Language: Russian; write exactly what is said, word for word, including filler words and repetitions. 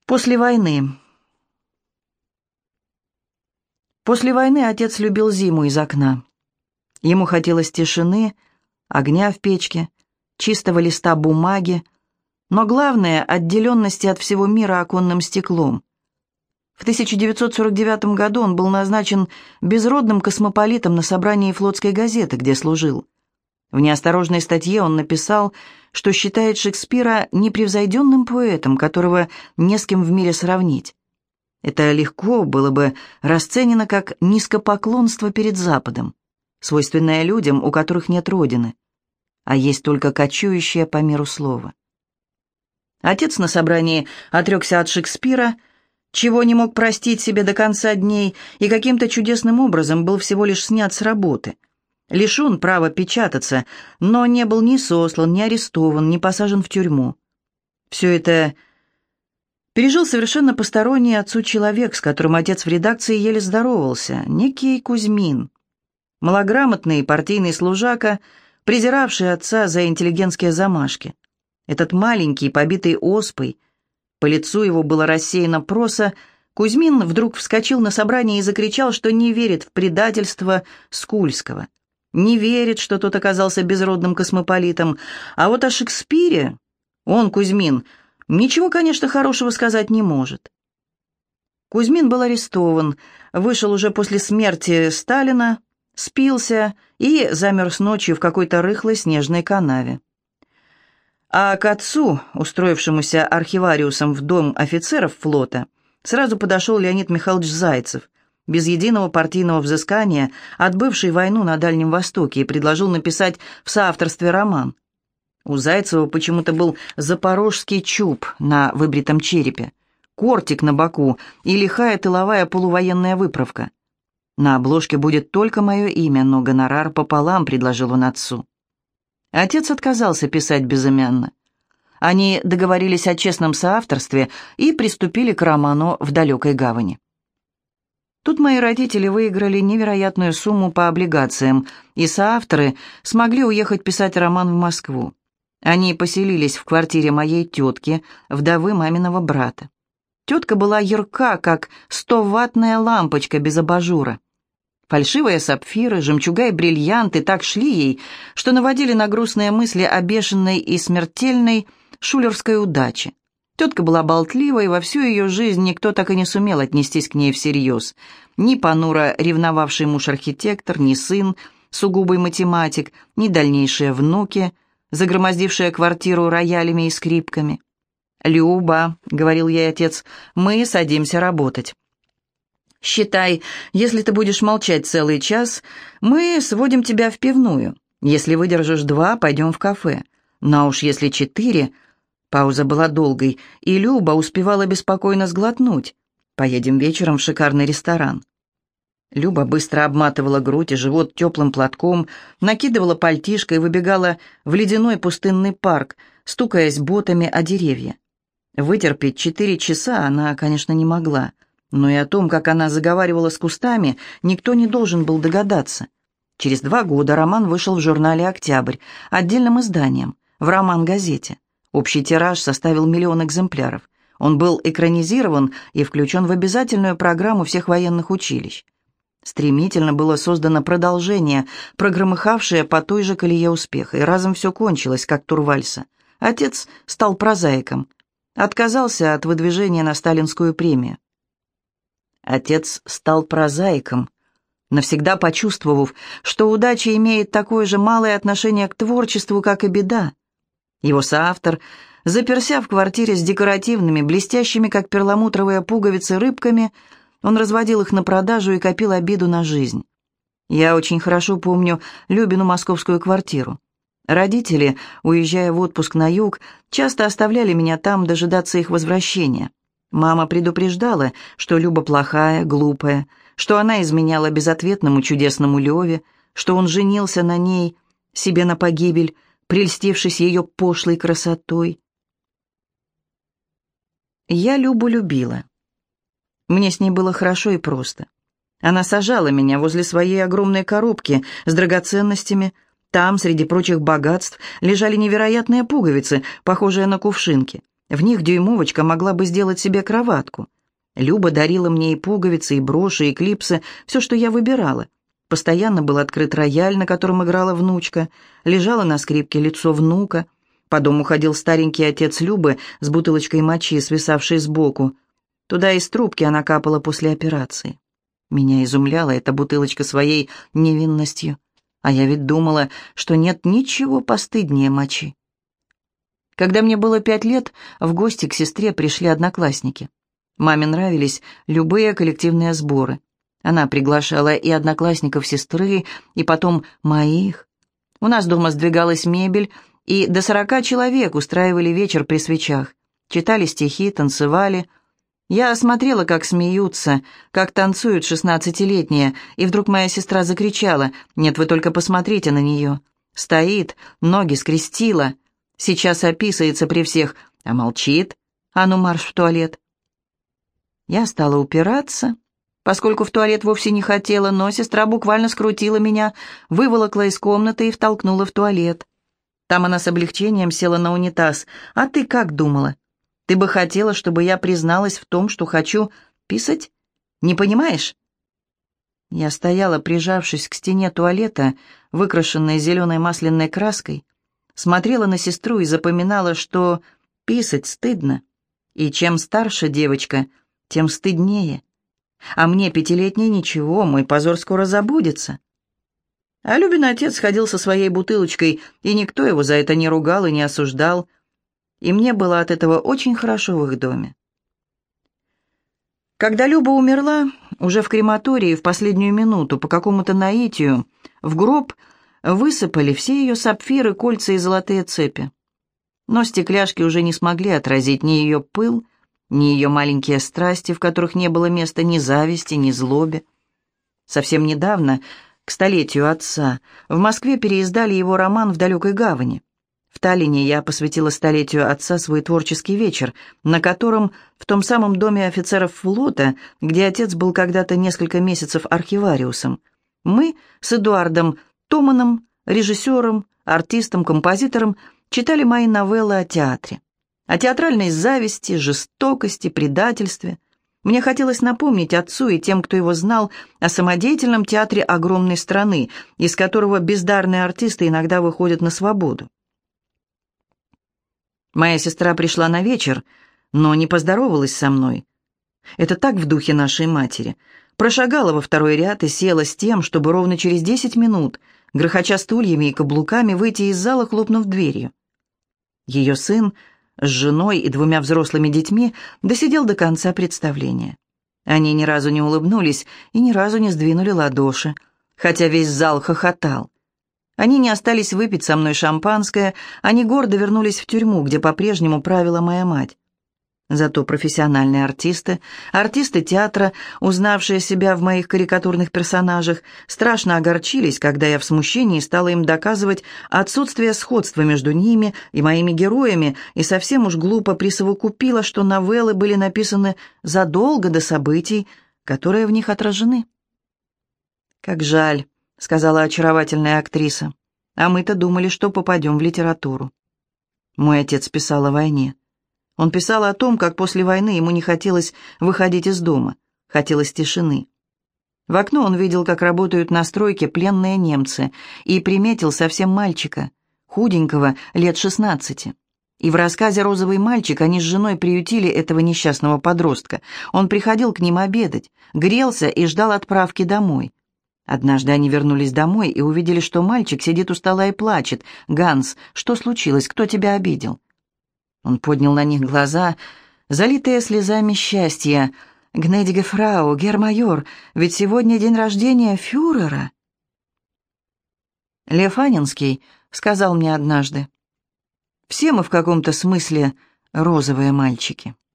После войны. После войны отец любил зиму из окна. Ему хотелось тишины, огня в печке, чистого листа бумаги, но главное — отделенности от всего мира оконным стеклом. В тысяча девятьсот сорок девятом году он был назначен безродным космополитом на собрании флотской газеты, где служил. В неосторожной статье он написал, что считает Шекспира непревзойденным поэтом, которого не с кем в мире сравнить. Это легко было бы расценено как низкопоклонство перед Западом, свойственное людям, у которых нет родины, а есть только кочующее по миру слово. Отец на собрании отрекся от Шекспира, чего не мог простить себе до конца дней, и каким-то чудесным образом был всего лишь снят с работы. Лишен права печататься, но не был ни сослан, ни арестован, ни посажен в тюрьму. Все это пережил совершенно посторонний отцу человек, с которым отец в редакции еле здоровался, некий Кузьмин. Малограмотный партийный служака, презиравший отца за интеллигентские замашки. Этот маленький, побитый оспой, по лицу его было рассеяно проса, Кузьмин вдруг вскочил на собрание и закричал, что не верит в предательство Скульского. Не верит, что тот оказался безродным космополитом. А вот о Шекспире он, Кузьмин, ничего, конечно, хорошего сказать не может. Кузьмин был арестован, вышел уже после смерти Сталина, спился и замерз ночью в какой-то рыхлой снежной канаве. А к отцу, устроившемуся архивариусом в дом офицеров флота, сразу подошел Леонид Михайлович Зайцев, без единого партийного взыскания, отбывший войну на Дальнем Востоке, и предложил написать в соавторстве роман. У Зайцева почему-то был запорожский чуб на выбритом черепе, кортик на боку и лихая тыловая полувоенная выправка. «На обложке будет только мое имя, но гонорар пополам», — предложил он отцу. Отец отказался писать безымянно. Они договорились о честном соавторстве и приступили к роману «В далекой гавани». Тут мои родители выиграли невероятную сумму по облигациям, и соавторы смогли уехать писать роман в Москву. Они поселились в квартире моей тетки, вдовы маминого брата. Тетка была ярка, как стоваттная лампочка без абажура. Фальшивые сапфиры, жемчуга и бриллианты так шли ей, что наводили на грустные мысли о бешеной и смертельной шулерской удаче. Тетка была болтлива, и во всю ее жизнь никто так и не сумел отнестись к ней всерьез. Ни понуро ревновавший муж-архитектор, ни сын, сугубый математик, ни дальнейшие внуки, загромоздившие квартиру роялями и скрипками. «Люба», — говорил ей отец, — «мы садимся работать. Считай, если ты будешь молчать целый час, мы сводим тебя в пивную. Если выдержишь два, пойдем в кафе. Но уж если четыре...» Пауза была долгой, и Люба успевала беспокойно сглотнуть. «Поедем вечером в шикарный ресторан». Люба быстро обматывала грудь и живот теплым платком, накидывала пальтишко и выбегала в ледяной пустынный парк, стукаясь ботами о деревья. Вытерпеть четыре часа она, конечно, не могла, но и о том, как она заговаривала с кустами, никто не должен был догадаться. Через два года роман вышел в журнале «Октябрь», отдельным изданием, в роман-газете. Общий тираж составил миллион экземпляров. Он был экранизирован и включен в обязательную программу всех военных училищ. Стремительно было создано продолжение, прогромыхавшее по той же колее успеха, и разом все кончилось, как Турвальса. Отец стал прозаиком, отказался от выдвижения на сталинскую премию. Отец стал прозаиком, навсегда почувствовав, что удача имеет такое же малое отношение к творчеству, как и беда. Его соавтор, заперся в квартире с декоративными, блестящими, как перламутровые пуговицы, рыбками, он разводил их на продажу и копил обиду на жизнь. Я очень хорошо помню Любину московскую квартиру. Родители, уезжая в отпуск на юг, часто оставляли меня там дожидаться их возвращения. Мама предупреждала, что Люба плохая, глупая, что она изменяла безответному чудесному Леве, что он женился на ней, себе на погибель, прельстившись ее пошлой красотой. Я Любу любила. Мне с ней было хорошо и просто. Она сажала меня возле своей огромной коробки с драгоценностями. Там, среди прочих богатств, лежали невероятные пуговицы, похожие на кувшинки. В них дюймовочка могла бы сделать себе кроватку. Люба дарила мне и пуговицы, и броши, и клипсы, все, что я выбирала. Постоянно был открыт рояль, на котором играла внучка, лежало на скрипке лицо внука. По дому ходил старенький отец Любы с бутылочкой мочи, свисавшей сбоку. Туда из трубки она капала после операции. Меня изумляла эта бутылочка своей невинностью, а я ведь думала, что нет ничего постыднее мочи. Когда мне было пять лет, в гости к сестре пришли одноклассники. Маме нравились любые коллективные сборы. Она приглашала и одноклассников сестры, и потом моих. У нас дома сдвигалась мебель, и до сорока человек устраивали вечер при свечах. Читали стихи, танцевали. Я смотрела, как смеются, как танцуют шестнадцатилетние, и вдруг моя сестра закричала: «Нет, вы только посмотрите на нее! Стоит, ноги скрестила, сейчас описается при всех, а молчит. А ну марш в туалет!» Я стала упираться, поскольку в туалет вовсе не хотела, но сестра буквально скрутила меня, выволокла из комнаты и втолкнула в туалет. Там она с облегчением села на унитаз. «А ты как думала? Ты бы хотела, чтобы я призналась в том, что хочу писать? Не понимаешь?» Я стояла, прижавшись к стене туалета, выкрашенной зеленой масляной краской, смотрела на сестру и запоминала, что писать стыдно, и чем старше девочка, тем стыднее. А мне, пятилетней, ничего, мой позор скоро забудется. А Любин отец ходил со своей бутылочкой, и никто его за это не ругал и не осуждал. И мне было от этого очень хорошо в их доме. Когда Люба умерла, уже в крематории в последнюю минуту, по какому-то наитию, в гроб высыпали все ее сапфиры, кольца и золотые цепи. Но стекляшки уже не смогли отразить ни ее пыл, ни ее маленькие страсти, в которых не было места ни зависти, ни злобе. Совсем недавно, к столетию отца, в Москве переиздали его роман «В далекой гавани». В Таллине я посвятила столетию отца свой творческий вечер, на котором в том самом доме офицеров флота, где отец был когда-то несколько месяцев архивариусом, мы с Эдуардом Томаном, режиссером, артистом, композитором, читали мои новеллы о театре. О театральной зависти, жестокости, предательстве. Мне хотелось напомнить отцу и тем, кто его знал, о самодеятельном театре огромной страны, из которого бездарные артисты иногда выходят на свободу. Моя сестра пришла на вечер, но не поздоровалась со мной. Это так в духе нашей матери. Прошагала во второй ряд и села с тем, чтобы ровно через десять минут, грохоча стульями и каблуками, выйти из зала, хлопнув дверью. Ее сын с женой и двумя взрослыми детьми досидел до конца представления. Они ни разу не улыбнулись и ни разу не сдвинули ладоши, хотя весь зал хохотал. Они не остались выпить со мной шампанское, они гордо вернулись в тюрьму, где по-прежнему правила моя мать. Зато профессиональные артисты, артисты театра, узнавшие себя в моих карикатурных персонажах, страшно огорчились, когда я в смущении стала им доказывать отсутствие сходства между ними и моими героями, и совсем уж глупо присовокупила, что новеллы были написаны задолго до событий, которые в них отражены. «Как жаль», — сказала очаровательная актриса, — «а мы-то думали, что попадем в литературу». Мой отец писал о войне. Он писал о том, как после войны ему не хотелось выходить из дома, хотелось тишины. В окно он видел, как работают на стройке пленные немцы, и приметил совсем мальчика, худенького, лет шестнадцати. И в рассказе «Розовый мальчик» они с женой приютили этого несчастного подростка. Он приходил к ним обедать, грелся и ждал отправки домой. Однажды они вернулись домой и увидели, что мальчик сидит у стола и плачет. «Ганс, что случилось? Кто тебя обидел?» Он поднял на них глаза, залитые слезами счастья. «Гнедиге фрау, гермайор, ведь сегодня день рождения фюрера». Лев Анинский сказал мне однажды: «Все мы в каком-то смысле розовые мальчики».